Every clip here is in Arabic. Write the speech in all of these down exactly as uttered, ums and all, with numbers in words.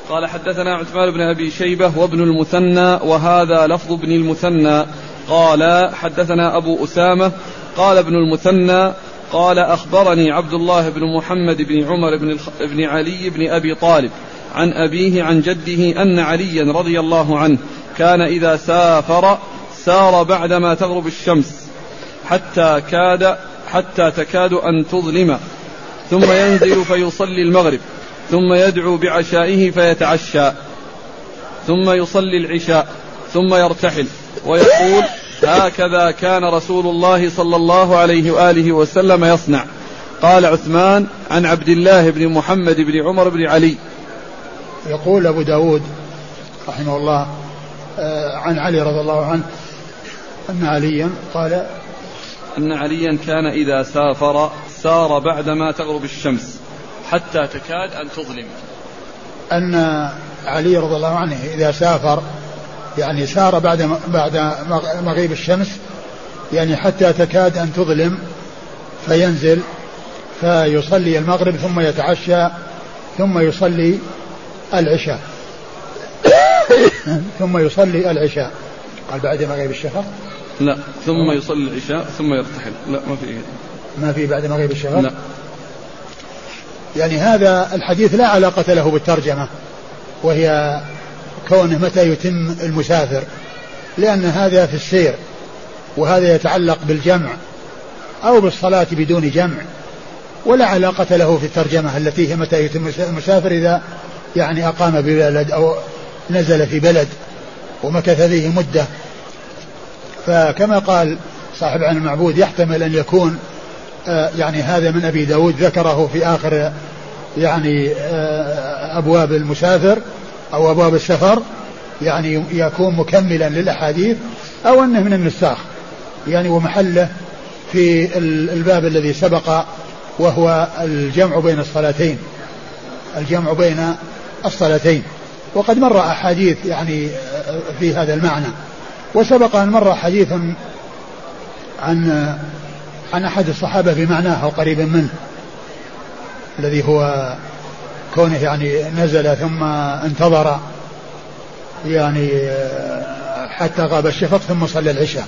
قال حدثنا عثمان بن أبي شيبة وابن المثنى وهذا لفظ ابن المثنى قال حدثنا أبو أسامة قال ابن المثنى قال أخبرني عبد الله بن محمد بن عمر بن, الخ... بن علي بن أبي طالب عن أبيه عن جده أن عليا رضي الله عنه كان إذا سافر سار بعدما تغرب الشمس حتى كاد حتى تكاد أن تظلم ثم ينزل فيصلي المغرب ثم يدعو بعشائه فيتعشى ثم يصلي العشاء ثم يرتحل ويقول هكذا كان رسول الله صلى الله عليه وآله وسلم يصنع. قال عثمان عن عبد الله بن محمد بن عمر بن علي. يقول أبو داود رحمه الله عن علي رضي الله عنه أن عليا قال أن عليا كان إذا سافر سار بعدما تغرب الشمس حتى تكاد أن تظلم. أن علي رضي الله عنه إذا سافر يعني سار بعد بعد مغيب الشمس يعني حتى تكاد أن تظلم فينزل فيصلي المغرب ثم يتعشى ثم يصلي العشاء ثم يصلي العشاء. قال بعد مغيب الشفق لا ثم يصلي العشاء ثم يرتحل. لا ما في ما في بعد مغيب الشفق. لا. يعني هذا الحديث لا علاقة له بالترجمة وهي كونه متى يتم المسافر لأن هذا في السير وهذا يتعلق بالجمع أو بالصلاة بدون جمع ولا علاقة له في الترجمة التي هي متى يتم المسافر إذا يعني أقام ببلد أو نزل في بلد ومكث فيه مدة. فكما قال صاحب عن المعبود يحتمل أن يكون آه يعني هذا من أبي داود ذكره في آخر يعني آه أبواب المسافر أو أبواب السفر يعني يكون مكملا للأحاديث أو أنه من النساخ يعني ومحله في الباب الذي سبق وهو الجمع بين الصلاتين الجمع بين الصلاتين وقد مر أحاديث يعني في هذا المعنى. وسبق أن مر حديث عن عن أحد الصحابة بمعناه أو قريبا منه الذي هو كونه يعني نزل ثم انتظر يعني حتى غاب الشفق ثم صلى العشاء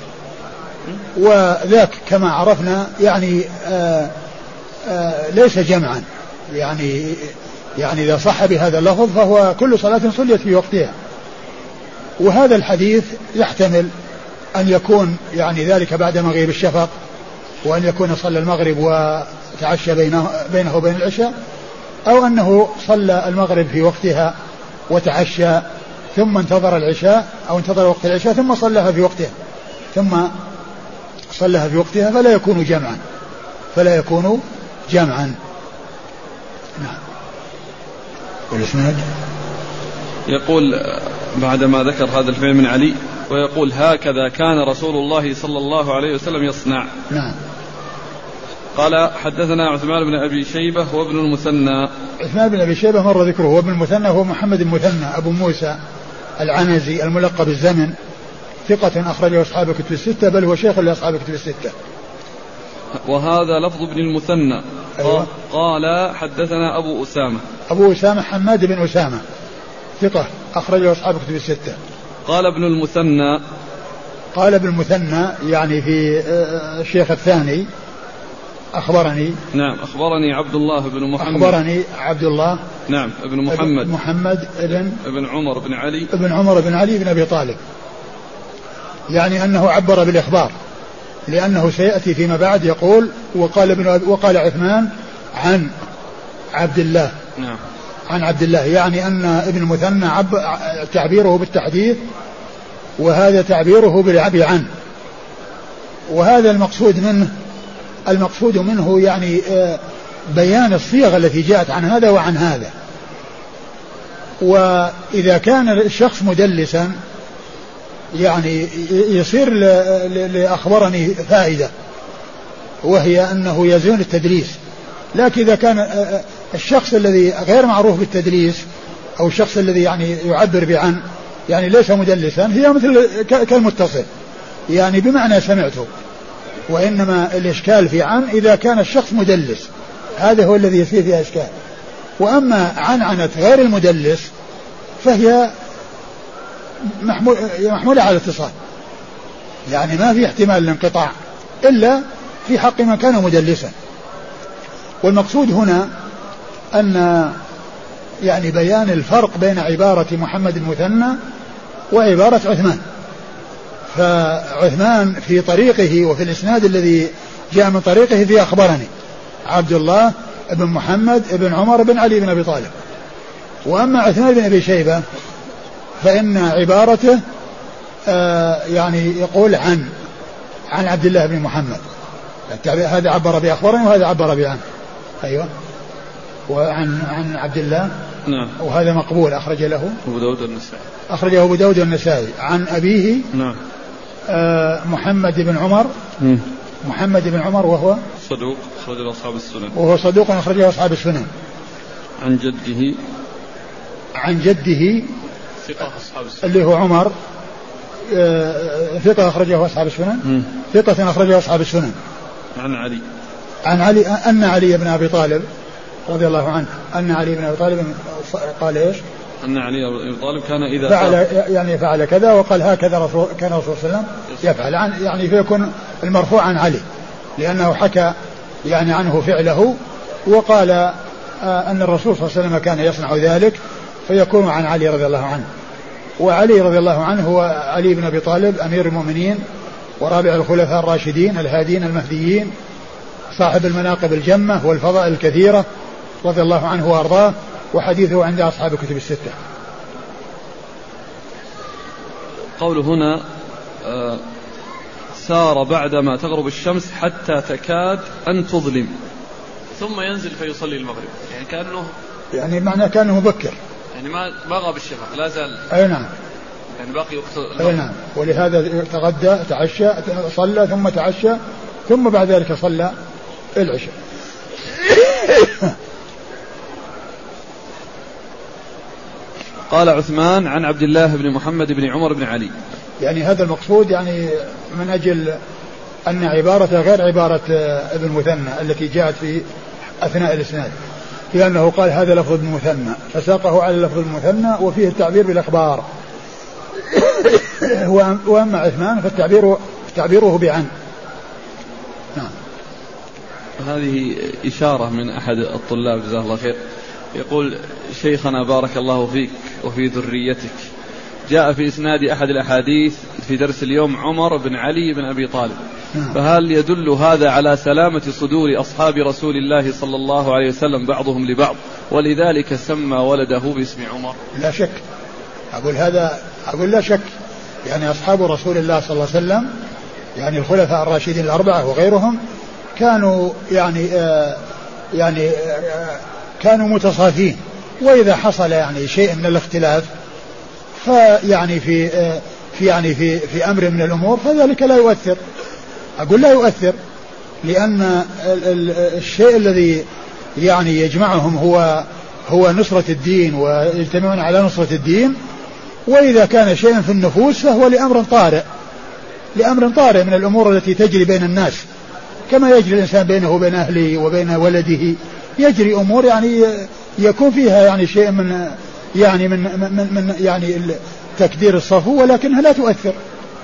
وذاك كما عرفنا يعني آآ آآ ليس جمعا يعني يعني إذا صح بهذا اللفظ فهو كل صلاة صليت في وقتها. وهذا الحديث يحتمل أن يكون يعني ذلك بعد مغيب الشفق وأن يكون صلى المغرب وتعشى بينه, بينه وبين العشاء أو أنه صلى المغرب في وقتها وتعشى ثم انتظر العشاء أو انتظر وقت العشاء ثم صلىها في وقتها ثم صلىها في وقتها فلا يكون جمعا فلا يكون جمعا. نعم. والإسناد يقول بعدما ذكر هذا الفعل من علي ويقول هكذا كان رسول الله صلى الله عليه وسلم يصنع. نعم. قال حدثنا عثمان بن أبي شيبة وابن المثنى. عثمان بن أبي شيبة مر ذكره وابن المثنى هو محمد المثنى أبو موسى العنزي الملقب الزمن ثقة أخرجه أصحاب الكتب الستة بل هو شيخ لأصحاب الكتب الستة. وهذا لفظ ابن المثنى. أيوة. قال حدثنا أبو أسامة أبو أسامة حماد بن أسامة ثقة أخرجه أصحاب الكتب الستة. قال ابن المثنى قال ابن المثنى يعني في الشيخ الثاني أخبرني. نعم أخبرني عبد الله بن محمد. أخبرني عبد الله. نعم ابن محمد. محمد ابن ابن عمر بن علي. ابن عمر بن علي بن أبي طالب يعني أنه عبر بالإخبار لأنه سيأتي فيما بعد يقول وقال ابن وقال عثمان عن عبد الله. نعم. عن عبد الله يعني أن ابن المثنى عب تعبيره بالتحديث وهذا تعبيره بالعبي عنه وهذا المقصود منه المقصود منه يعني بيان الصيغ التي جاءت عن هذا وعن هذا. وإذا كان الشخص مدلسا يعني يصير لأخبرني فائدة وهي أنه يزون التدليس. لكن إذا كان الشخص الذي غير معروف بالتدليس أو الشخص الذي يعني يعبر بعن يعني ليس مدلسا هي مثل كالمتصل يعني بمعنى سمعته. وإنما الإشكال في عن إذا كان الشخص مدلس هذا هو الذي يصير فيها إشكال. وأما عنعنة غير المدلس فهي محمولة على الاتصال، يعني ما في احتمال الانقطاع إلا في حق من كان مدلسا. والمقصود هنا أن يعني بيان الفرق بين عبارة محمد المثنى وعبارة عثمان. فعثمان في طريقه وفي الإسناد الذي جاء من طريقه في أخبرني عبد الله بن محمد بن عمر بن علي بن أبي طالب. وأما عثمان بن أبي شيبة فإن عبارته آه يعني يقول عن عن عبد الله بن محمد، هذا عبر بأخبرني وهذا عبر بعن. أيوة. وعن عن عبد الله. نعم. وهذا مقبول أخرج له أبو داود والنسائي. أخرجه أبو داود والنسائي. عن أبيه. نعم. آه محمد بن عمر. م. محمد بن عمر وهو صدوق أخرجه أصحاب السنن. وهو صدوق أخرجه أصحاب السنن. عن جده. عن جده ثقة أصحاب السنن اللي هو عمر، آه ثقة أخرجه أصحاب السنن. ثقة أخرجه أصحاب السنن. عن علي. عن علي أن علي بن أبي طالب رضي الله عنه أن علي بن أبي طالب قال إيش؟ أن علي بن أبي طالب كان إذا فعل يعني فعل كذا، وقال هكذا رسول كان الرسول صلى الله عليه وسلم يفعل. عن يعني فيكون المرفوع عن علي لأنه حكى يعني عنه فعله، وقال آه أن الرسول صلى الله عليه وسلم كان يصنع ذلك، فيكون عن علي رضي الله عنه. وعلي رضي الله عنه هو علي بن أبي طالب أمير المؤمنين ورابع الخلفاء الراشدين الهادين المهديين، صاحب المناقب الجمة والفضائل الكثيرة رضي الله عنه وأرضاه، وحديثه عند أصحاب الكتب الستة. قول هنا آه سار بعدما تغرب الشمس حتى تكاد أن تظلم ثم ينزل فيصلي المغرب، يعني كأنه يعني معنى كأنه مبكر، يعني ما ما غاب الشفق لا زال. أي نعم. يعني باقي وقت. أي نعم. ولهذا تغدى تعشى صلى ثم تعشى ثم بعد ذلك صلى العشاء. قال عثمان عن عبد الله بن محمد بن عمر بن علي. يعني هذا المقصود يعني من أجل أن عبارة غير عبارة ابن مثنى التي جاءت في أثناء الإسناد، لأنه قال هذا لفظ ابن مثنى فساقه على لفظ المثنى وفيه التعبير بالأخبار. وأما عثمان فالتعبير تعبيره بعن. نعم. هذه إشارة من أحد الطلاب جزاه الله خير، يقول شيخنا بارك الله فيك وفي ذريتك، جاء في إسناد أحد الأحاديث في درس اليوم عمر بن علي بن أبي طالب، فهل يدل هذا على سلامة صدور أصحاب رسول الله صلى الله عليه وسلم بعضهم لبعض ولذلك سمى ولده باسم عمر؟ لا شك، أقول هذا أقول لا شك، يعني أصحاب رسول الله صلى الله عليه وسلم يعني الخلفاء الراشدين الأربعة وغيرهم كانوا يعني آه يعني آه كانوا متصافين، وإذا حصل يعني شيء من الاختلاف فيعني في آه في يعني في في أمر من الأمور فذلك لا يؤثر. أقول لا يؤثر لأن الشيء الذي يعني يجمعهم هو هو نصرة الدين ويجتمعون على نصرة الدين، وإذا كان شيء في النفوس فهو لأمر طارئ لأمر طارئ من الأمور التي تجري بين الناس، كما يجري الإنسان بينه وبين أهله وبين ولده، يجري أمور يعني يكون فيها يعني شيء من يعني من من, من يعني تكدير الصفو، ولكنها لا تؤثر.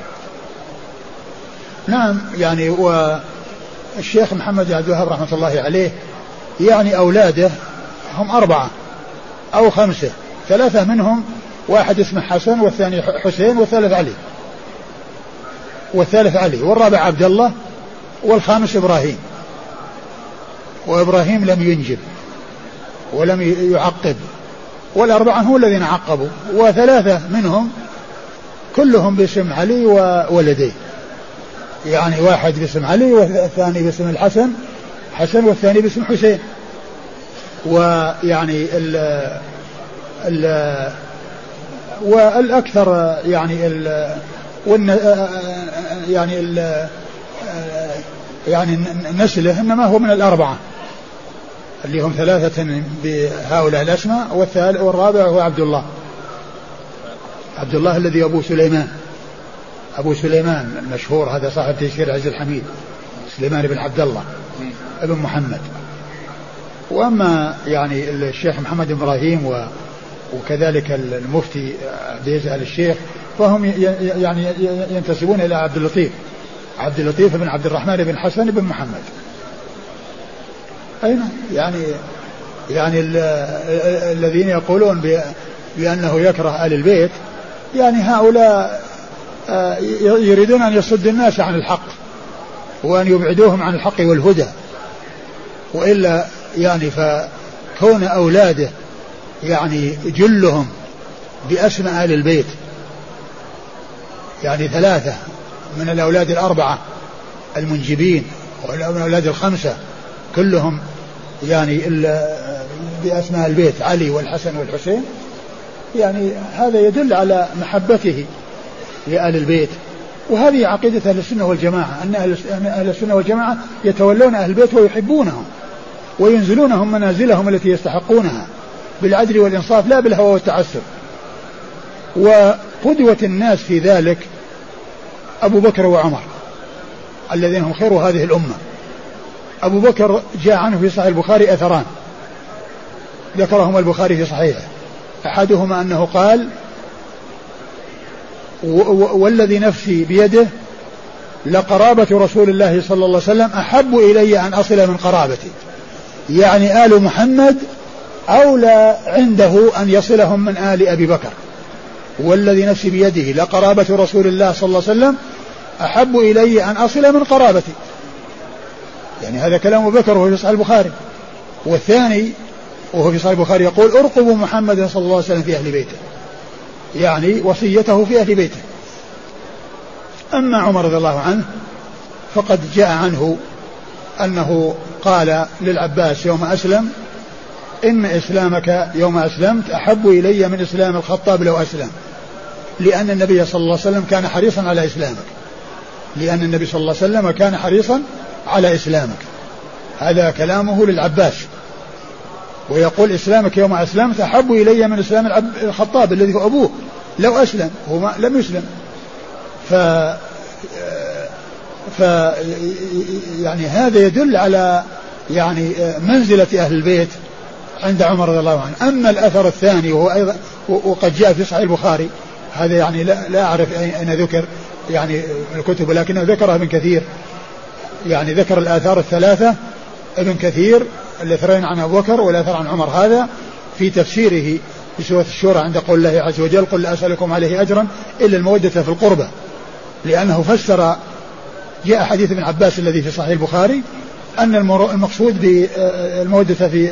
نعم. يعني والشيخ محمد عبد الوهاب رحمة الله عليه يعني أولاده هم أربعة أو خمسة، ثلاثة منهم واحد اسمه حسن والثاني حسين والثالث علي والثالث علي والرابع عبد الله والخامس إبراهيم، وإبراهيم لم ينجب ولم يعقب، والأربعة هم الذين عقبوا، وثلاثة منهم كلهم باسم علي وولديه، يعني واحد باسم علي والثاني باسم الحسن حسن والثاني باسم حسين. ويعني ال ال والأكثر يعني ال يعني ال يعني نسله إنما هو من الأربعة اللي هم ثلاثة بهؤلاء الأسماء، والثالث والرابع هو عبد الله عبد الله الذي أبو سليمان أبو سليمان المشهور، هذا صاحب تيسير عز الحميد، سليمان بن عبد الله ابن محمد. وأما يعني الشيخ محمد إبراهيم وكذلك المفتي عبد العزيز آل الشيخ فهم يعني ينتسبون إلى عبد اللطيف عبد اللطيف بن عبد الرحمن بن حسن بن محمد. أين يعني يعني الذين يقولون بأنه يكره آل البيت يعني هؤلاء يريدون أن يصد الناس عن الحق وأن يبعدوهم عن الحق والهدى، وإلا يعني فكون أولاده يعني جلهم بأسماء آل البيت، يعني ثلاثة من الأولاد الأربعة المنجبين ومن الأولاد الخمسة كلهم يعني بأسماء البيت علي والحسن والحسين، يعني هذا يدل على محبته لآل البيت. وهذه عقيدة أهل السنة والجماعة، أن أهل السنة والجماعة يتولون أهل البيت ويحبونهم وينزلونهم منازلهم التي يستحقونها بالعدل والإنصاف لا بالهوى والتعسف. وقدوة الناس في ذلك أبو بكر وعمر الذين هم خير هذه الأمة. أبو بكر جاء عنه في صحيح البخاري أثران ذكرهما البخاري في صحيحه، أحدهما أنه قال والذي نفسي بيده لقرابة رسول الله صلى الله عليه وسلم أحب إلي أن أصل من قرابتي، يعني آل محمد أولى عنده أن يصلهم من آل أبي بكر. والذي نفسي بيده لقرابة رسول الله صلى الله عليه وسلم أحب إلي أن أصل من قرابتي، يعني هذا كلام أبو بكر وهو في صحيح البخاري. والثاني وهو في صحيح البخاري يقول ارقبوا محمد صلى الله عليه وسلم في أهل بيته، يعني وصيته في أهل بيته. أما عمر رضي الله عنه فقد جاء عنه أنه قال للعباس يوم أسلم إن إسلامك يوم أسلمت أحب إلي من إسلام الخطاب لو أسلم، لأن النبي صلى الله عليه وسلم كان حريصا على إسلامك لأن النبي صلى الله عليه وسلم كان حريصا على إسلامك. هذا كلامه للعباس، ويقول إسلامك يوم أسلمت أحب إلي من إسلام الخطاب الذي هو أبوه لو أسلم، هو لم يسلم. ف ف يعني هذا يدل على يعني منزلة أهل البيت عند عمر رضي الله عنه. أما الأثر الثاني وهو أيضا وقد جاء في صحيح البخاري، هذا يعني لا, لا أعرف أين ذكر يعني الكتب، ولكنه ذكرها ابن كثير، يعني ذكر الآثار الثلاثة ابن كثير الاثرين عن أبو بكر والأثر عن عمر، هذا في تفسيره في سورة الشورى عند قول الله عز وجل قل لا أسألكم عليه أجرا إلا المودة في القربى، لأنه فسر جاء حديث ابن عباس الذي في صحيح البخاري أن المقصود بالمودة في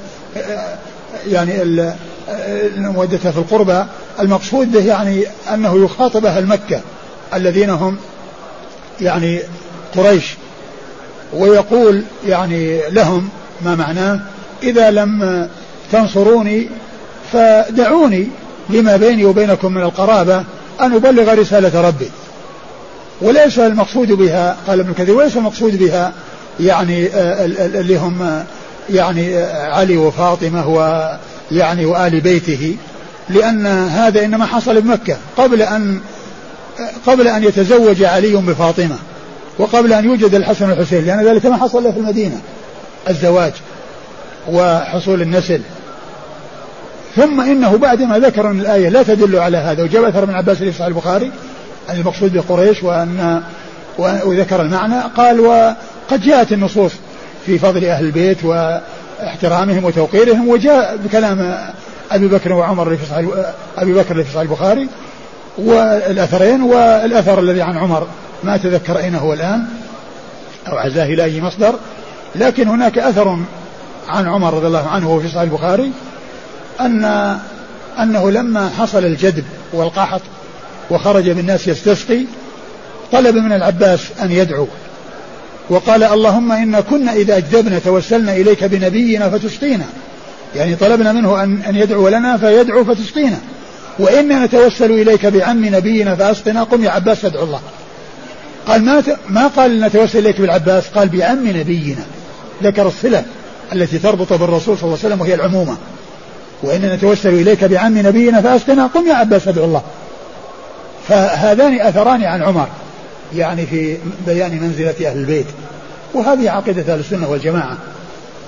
يعني المودة في القربى المقصود به يعني أنه يخاطب أهل مكة الذين هم يعني قريش، ويقول يعني لهم ما معناه إذا لم تنصروني فدعوني لما بيني وبينكم من القرابة أن أبلغ رسالة ربي. وليس المقصود بها قال ابن كثير وليس المقصود بها يعني اللي هم يعني علي وفاطمة ويعني وآل بيته، لأن هذا إنما حصل بمكة قبل أن قبل أن يتزوج علي بفاطمة وقبل أن يوجد الحسن والحسين، لأن ذلك ما حصل له في المدينة الزواج وحصول النسل. ثم إنه بعدما ذكر أن الآية لا تدل على هذا، وجاء أثر من عباس في صحيح البخاري أن المقصود بقريش وأن وذكر المعنى، قال وقد جاءت النصوص في فضل أهل البيت واحترامهم وتوقيرهم، وجاء بكلام أبي بكر وعمر في صحيح أبي بكر في صحيح البخاري والأثرين، والأثر الذي عن عمر ما أتذكر أين هو الآن أو عزاه إلى أي مصدر، لكن هناك أثر عن عمر رضي الله عنه وفي صحيح البخاري أن أنه لما حصل الجدب والقحط وخرج بالناس يستسقي طلب من العباس أن يدعو، وقال اللهم إن كنا إذا أجدبنا توسلنا إليك بنبينا فتسقينا، يعني طلبنا منه أن, أن يدعو لنا فيدعو فتسقينا، وإننا نتوسل إليك بعم نبينا فأسقنا، قم يا عباس فادعو الله. قال ما, ما قال نتوسل إليك بالعباس، قال بعم نبينا، ذكر الصلة التي تربط بالرسول صلى الله عليه وسلم وهي العمومة، وإننا نتوسل إليك بعم نبينا فأسقنا، قم يا عباس فادعو الله. فهذان أثران عن عمر يعني في بيان منزلة أهل البيت، وهذه عقيدة أهل السنة والجماعة.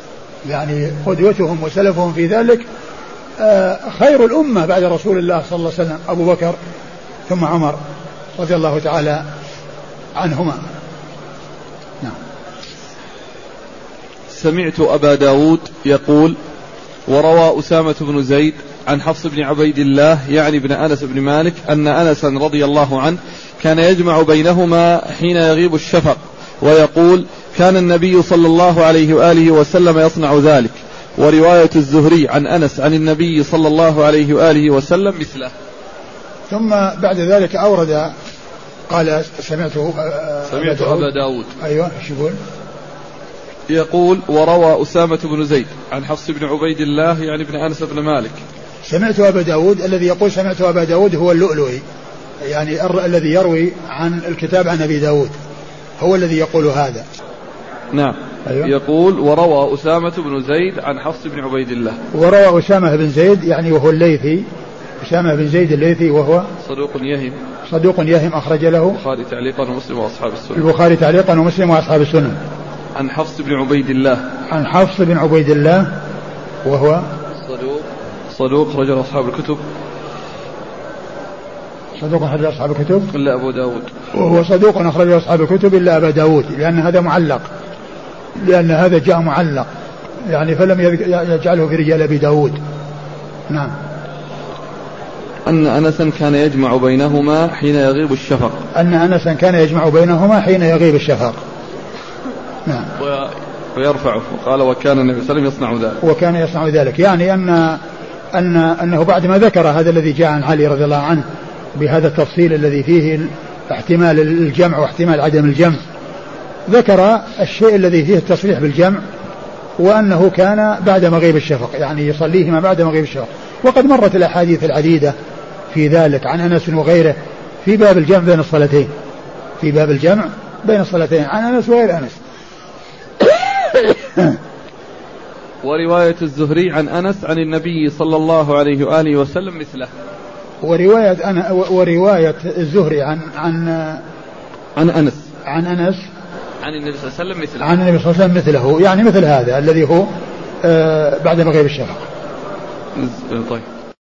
يعني قدوتهم وسلفهم في ذلك خير الأمة بعد رسول الله صلى الله عليه وسلم أبو بكر ثم عمر رضي الله تعالى عنهما. نعم. سمعت أبا داود يقول وروى أسامة بن زيد عن حفص بن عبيد الله يعني ابن أنس بن مالك أن أنسا رضي الله عنه كان يجمع بينهما حين يغيب الشفق ويقول كان النبي صلى الله عليه وآله وسلم يصنع ذلك. ورواية الزهري عن أنس عن النبي صلى الله عليه وآله وسلم مثله. ثم بعد ذلك أورد قال سمعته سمعت أبا داود أيوة شو يقول يقول وروى أسامة بن زيد عن حفص بن عبيد الله يعني ابن أنس بن مالك. سمعت أبا داود الذي يقول سمعت أبا داود هو اللؤلؤي يعني الذي يروي عن الكتاب عن أبي داود هو الذي يقول هذا. نعم. أيوة. يقول وروى أسامة بن زيد عن حفص بن عبيد الله. وروى أسامة بن زيد يعني وهو الليثي أسامة بن زيد الليثي وهو صدوق يهم صدوق يهم أخرج له البخاري تعليقا ومسلم وأصحاب السنن البخاري تعليقا ومسلم وأصحاب السنن. عن حفص بن عبيد الله عن حفص بن عبيد الله وهو صدوق صدوق رجل أصحاب الكتب صدوق أخرج أصحاب الكتب إلا أبو داود وهو صدوق أخرج أصحاب الكتب إلا أبا داود لأن هذا معلق لأن هذا جاء معلق يعني فلم يجعله في رجال أبي داود. نعم. أن أنسا كان يجمع بينهما حين يغيب الشفق أن أنسا كان يجمع بينهما حين يغيب الشفق. نعم. ويرفعه وقال وكان النبي صلى الله عليه وسلم يصنع ذلك وكان يصنع ذلك يعني أن أن أنه بعد ما ذكر هذا الذي جاء عن علي رضي الله عنه بهذا التفصيل الذي فيه احتمال الجمع واحتمال عدم الجمع ذكر الشيء الذي فيه التصريح بالجمع وأنه كان بعد مغيب الشفق يعني يصليهما بعد مغيب الشفق. وقد مرت الأحاديث العديدة في ذلك عن أنس وغيره في باب الجمع بين الصلاتين في باب الجمع بين الصلاتين عن أنس وغير أنس. ورواية الزهري عن أنس عن النبي صلى الله عليه وآله وسلم مثله. ورواية أنا ورواية الزهري عن عن عن أنس عن أنس عن النبي صلى الله عليه وسلم مثله عن النبي صلى الله عليه وسلم مثله يعني مثل هذا الذي هو آه بعد مغيب الشفق. طيب.